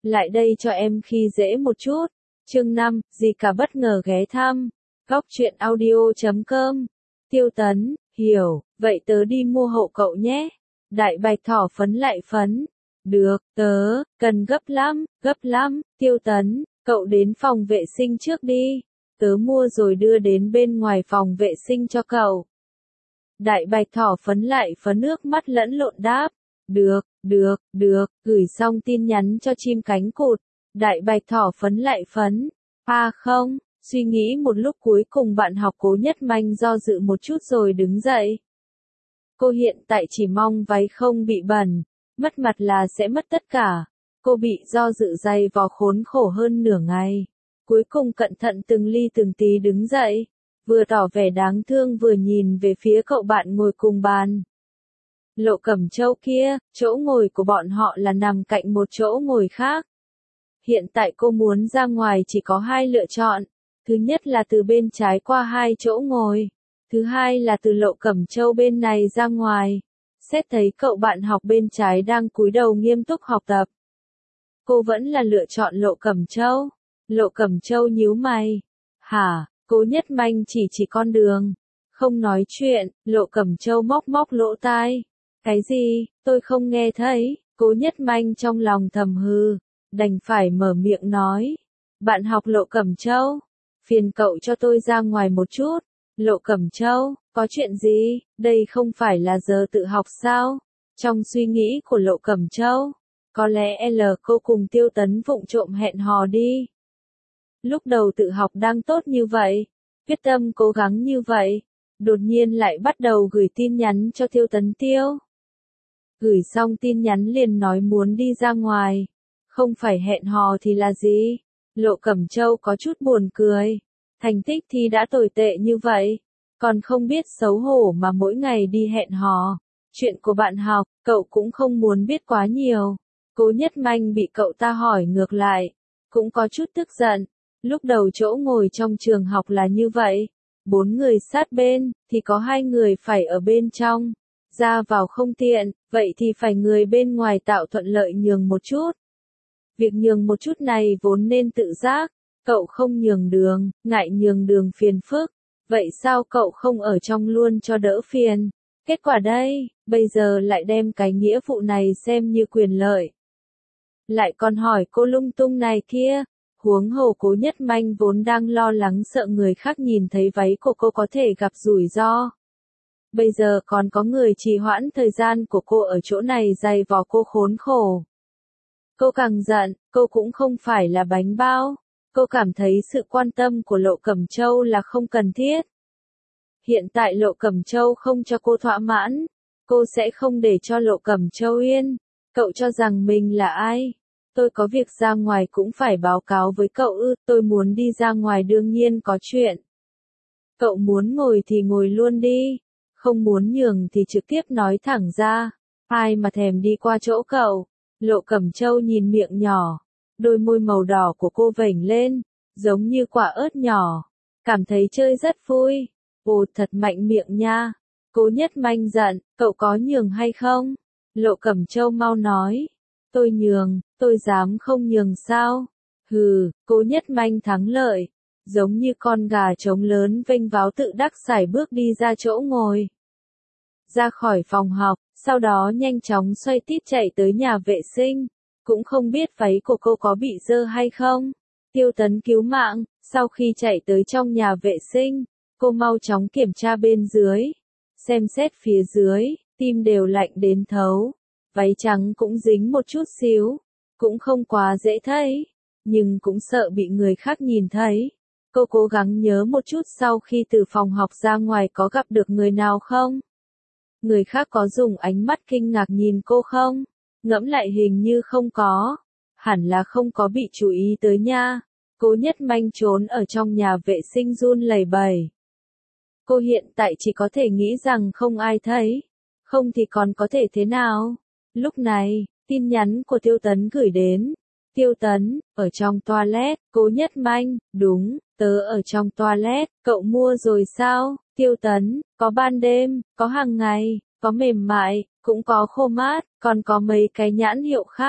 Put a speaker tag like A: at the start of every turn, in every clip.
A: Lại đây cho em khi dễ một chút. Chương 5, gì cả bất ngờ ghé thăm. Góc truyện audio.com. Tiêu Tấn, hiểu, vậy tớ đi mua hộ cậu nhé. Đại Bạch thỏ phấn lại phấn. Được, tớ, cần gấp lắm, Tiêu Tấn, cậu đến phòng vệ sinh trước đi. Tớ mua rồi đưa đến bên ngoài phòng vệ sinh cho cậu. Đại Bạch thỏ phấn lại phấn nước mắt lẫn lộn đáp. Được, gửi xong tin nhắn cho chim cánh cụt. Đại Bạch thỏ phấn lại phấn. Không, suy nghĩ một lúc cuối cùng bạn học Cố Nhất Manh do dự một chút rồi đứng dậy. Cô hiện tại chỉ mong váy không bị bẩn, mất mặt là sẽ mất tất cả. Cô bị do dự dày vò khốn khổ hơn nửa ngày. Cuối cùng cẩn thận từng ly từng tí đứng dậy, vừa tỏ vẻ đáng thương vừa nhìn về phía cậu bạn ngồi cùng bàn. Lộ Cẩm Châu kia, chỗ ngồi của bọn họ là nằm cạnh một chỗ ngồi khác. Hiện tại cô muốn ra ngoài chỉ có hai lựa chọn. Thứ nhất là từ bên trái qua hai chỗ ngồi. Thứ hai là từ Lộ Cẩm Châu bên này ra ngoài. Xét thấy cậu bạn học bên trái đang cúi đầu nghiêm túc học tập. Cô vẫn là lựa chọn Lộ Cẩm Châu. Lộ Cẩm Châu nhíu mày. Hả, Cố Nhất Manh chỉ con đường. Không nói chuyện, Lộ Cẩm Châu móc lỗ tai. Cái gì, tôi không nghe thấy. Cố Nhất Manh trong lòng thầm hừ, đành phải mở miệng nói. Bạn học Lộ Cẩm Châu, phiền cậu cho tôi ra ngoài một chút. Lộ Cẩm Châu, có chuyện gì, đây không phải là giờ tự học sao? Trong suy nghĩ của Lộ Cẩm Châu, có lẽ cô cùng Tiêu Tấn vụng trộm hẹn hò đi. Lúc đầu tự học đang tốt như vậy, quyết tâm cố gắng như vậy, đột nhiên lại bắt đầu gửi tin nhắn cho Tiêu Tấn Tiêu. Gửi xong tin nhắn liền nói muốn đi ra ngoài, không phải hẹn hò thì là gì? Lộ Cẩm Châu có chút buồn cười, thành tích thi đã tồi tệ như vậy, còn không biết xấu hổ mà mỗi ngày đi hẹn hò. Chuyện của bạn học, cậu cũng không muốn biết quá nhiều. Cố Nhất Manh bị cậu ta hỏi ngược lại, cũng có chút tức giận. Lúc đầu chỗ ngồi trong trường học là như vậy, 4 người sát bên, thì có 2 người phải ở bên trong. Ra vào không tiện, vậy thì phải người bên ngoài tạo thuận lợi nhường một chút. Việc nhường một chút này vốn nên tự giác, cậu không nhường đường, ngại nhường đường phiền phức. Vậy sao cậu không ở trong luôn cho đỡ phiền? Kết quả đây, bây giờ lại đem cái nghĩa vụ này xem như quyền lợi. Lại còn hỏi cô lung tung này kia. Huống hồ Cố Nhất Manh vốn đang lo lắng sợ người khác nhìn thấy váy của cô có thể gặp rủi ro. Bây giờ còn có người trì hoãn thời gian của cô ở chỗ này dày vò cô khốn khổ. Cô càng giận, cô cũng không phải là bánh bao. Cô cảm thấy sự quan tâm của Lộ Cẩm Châu là không cần thiết. Hiện tại Lộ Cẩm Châu không cho cô thỏa mãn, cô sẽ không để cho Lộ Cẩm Châu yên. Cậu cho rằng mình là ai? Tôi có việc ra ngoài cũng phải báo cáo với cậu ư, tôi muốn đi ra ngoài đương nhiên có chuyện. Cậu muốn ngồi thì ngồi luôn đi, không muốn nhường thì trực tiếp nói thẳng ra, ai mà thèm đi qua chỗ cậu. Lộ Cẩm Châu nhìn miệng nhỏ, đôi môi màu đỏ của cô vểnh lên, giống như quả ớt nhỏ, cảm thấy chơi rất vui. Ồ thật mạnh miệng nha. Cố Nhất Manh giận, cậu có nhường hay không? Lộ Cẩm Châu mau nói. Tôi nhường, tôi dám không nhường sao? Hừ, Cố Nhất Manh thắng lợi, giống như con gà trống lớn vênh váo tự đắc sải bước đi ra chỗ ngồi. Ra khỏi phòng học, sau đó nhanh chóng xoay tít chạy tới nhà vệ sinh, cũng không biết váy của cô có bị dơ hay không. Tiêu Tấn cứu mạng, sau khi chạy tới trong nhà vệ sinh, cô mau chóng kiểm tra bên dưới, xem xét phía dưới, tim đều lạnh đến thấu. Váy trắng cũng dính một chút xíu, cũng không quá dễ thấy, nhưng cũng sợ bị người khác nhìn thấy. Cô cố gắng nhớ một chút sau khi từ phòng học ra ngoài có gặp được người nào không? Người khác có dùng ánh mắt kinh ngạc nhìn cô không? Ngẫm lại hình như không có. Hẳn là không có bị chú ý tới nha. Cố Nhất Manh trốn ở trong nhà vệ sinh run lẩy bẩy. Cô hiện tại chỉ có thể nghĩ rằng không ai thấy. Không thì còn có thể thế nào? Lúc này, tin nhắn của Tiêu Tấn gửi đến. Tiêu Tấn, ở trong toilet, Cố Nhất Manh, đúng, tớ ở trong toilet, cậu mua rồi sao? Tiêu Tấn, có ban đêm, có hàng ngày, có mềm mại, cũng có khô mát, còn có mấy cái nhãn hiệu khác.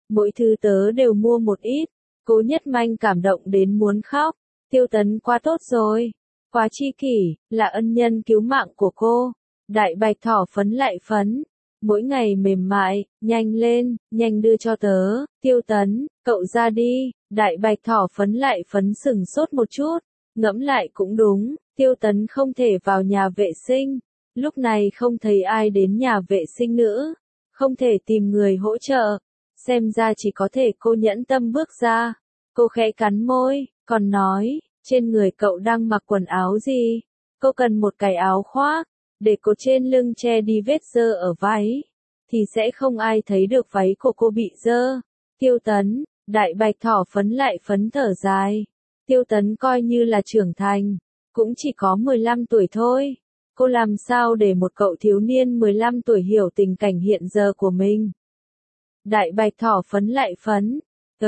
A: mỗi thứ tớ đều mua một ít. Cố Nhất Manh cảm động đến muốn khóc. Tiêu Tấn quá tốt rồi, quá chi kỷ, là ân nhân cứu mạng của cô. Đại Bạch thỏ phấn lại phấn, mỗi ngày mềm mại, nhanh lên, nhanh đưa cho tớ. Tiêu Tấn, cậu ra đi. Đại Bạch thỏ phấn lại phấn sửng sốt một chút, ngẫm lại cũng đúng, Tiêu Tấn không thể vào nhà vệ sinh, lúc này không thấy ai đến nhà vệ sinh nữa, không thể tìm người hỗ trợ, xem ra chỉ có thể cô nhẫn tâm bước ra. Cô khẽ cắn môi, còn nói, trên người cậu đang mặc quần áo gì? Cô cần một cái áo khoác, để cô trên lưng che đi vết dơ ở váy, thì sẽ không ai thấy được váy của cô bị dơ. Tiêu Tấn, Đại Bạch thỏ phấn lại phấn thở dài. Tiêu Tấn coi như là trưởng thành, cũng chỉ có 15 tuổi thôi. Cô làm sao để một cậu thiếu niên 15 tuổi hiểu tình cảnh hiện giờ của mình? Đại Bạch thỏ phấn lại phấn.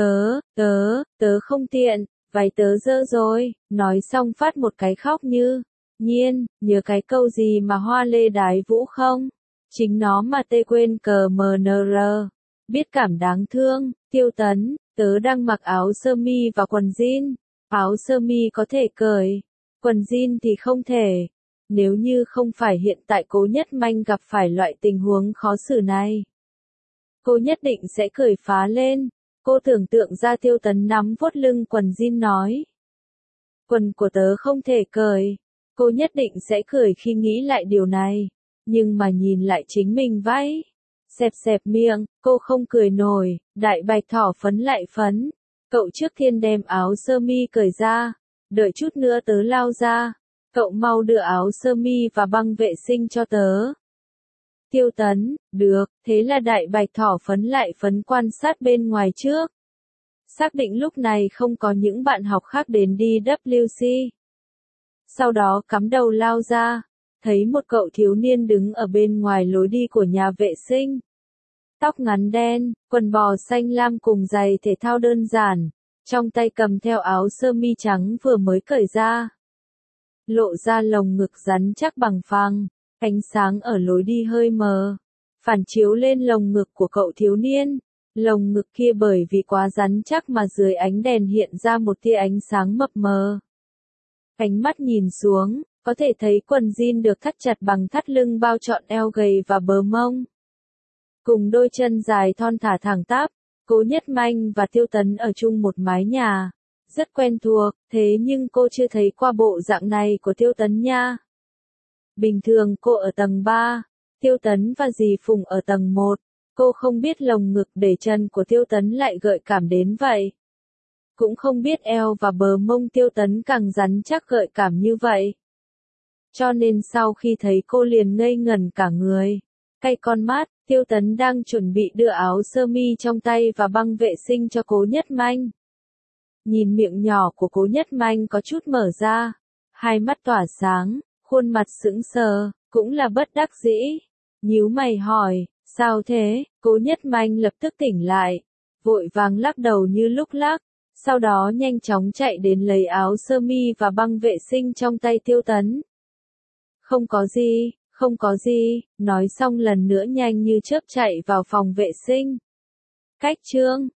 A: Tớ không tiện, váy tớ dơ rồi, nói xong phát một cái khóc như. Nhiên, nhớ cái câu gì mà Hoa Lê đái vũ không? Chính nó mà tê quên cờ MNR. Biết cảm đáng thương, Tiêu Tấn, tớ đang mặc áo sơ mi và quần jean. Áo sơ mi có thể cởi, quần jean thì không thể. Nếu như không phải hiện tại Cố Nhất Manh gặp phải loại tình huống khó xử này, cô nhất định sẽ cười phá lên. Cô tưởng tượng ra Tiêu Tấn nắm vuốt lưng quần jean nói. Quần của tớ không thể cởi. Cô nhất định sẽ cười khi nghĩ lại điều này. Nhưng mà nhìn lại chính mình váy. Xẹp xẹp miệng, cô không cười nổi. Đại Bạch thỏ phấn lại phấn. Cậu trước tiên đem áo sơ mi cởi ra. Đợi chút nữa tớ lao ra. Cậu mau đưa áo sơ mi và băng vệ sinh cho tớ. Tiêu Tấn, được, thế là Đại Bạch thỏ phấn lại phấn quan sát bên ngoài trước. Xác định lúc này không có những bạn học khác đến đi WC. Sau đó cắm đầu lao ra, thấy một cậu thiếu niên đứng ở bên ngoài lối đi của nhà vệ sinh. Tóc ngắn đen, quần bò xanh lam cùng giày thể thao đơn giản, trong tay cầm theo áo sơ mi trắng vừa mới cởi ra. Lộ ra lồng ngực rắn chắc bằng phẳng, ánh sáng ở lối đi hơi mờ, phản chiếu lên lồng ngực của cậu thiếu niên. Lồng ngực kia bởi vì quá rắn chắc mà dưới ánh đèn hiện ra một tia ánh sáng mập mờ. Ánh mắt nhìn xuống, có thể thấy quần jean được thắt chặt bằng thắt lưng bao trọn eo gầy và bờ mông. Cùng đôi chân dài thon thả thẳng tắp, Cố Nhất Manh và Tiêu Tấn ở chung một mái nhà. Rất quen thuộc, thế nhưng cô chưa thấy qua bộ dạng này của Tiêu Tấn nha. Bình thường cô ở tầng 3, Tiêu Tấn và dì Phùng ở tầng 1. Cô không biết lồng ngực để chân của Tiêu Tấn lại gợi cảm đến vậy. Cũng không biết eo và bờ mông Tiêu Tấn càng rắn chắc gợi cảm như vậy. Cho nên sau khi thấy cô liền ngây ngẩn cả người. Cay con mắt, Tiêu Tấn đang chuẩn bị đưa áo sơ mi trong tay và băng vệ sinh cho Cố Nhất Manh. Nhìn miệng nhỏ của Cố Nhất Manh có chút mở ra, hai mắt tỏa sáng, khuôn mặt sững sờ, cũng là bất đắc dĩ. Nhíu mày hỏi, sao thế? Cố Nhất Manh lập tức tỉnh lại, vội vàng lắc đầu như lúc lắc, sau đó nhanh chóng chạy đến lấy áo sơ mi và băng vệ sinh trong tay Tiêu Tấn. Không có gì, nói xong lần nữa nhanh như chớp chạy vào phòng vệ sinh. Cách chương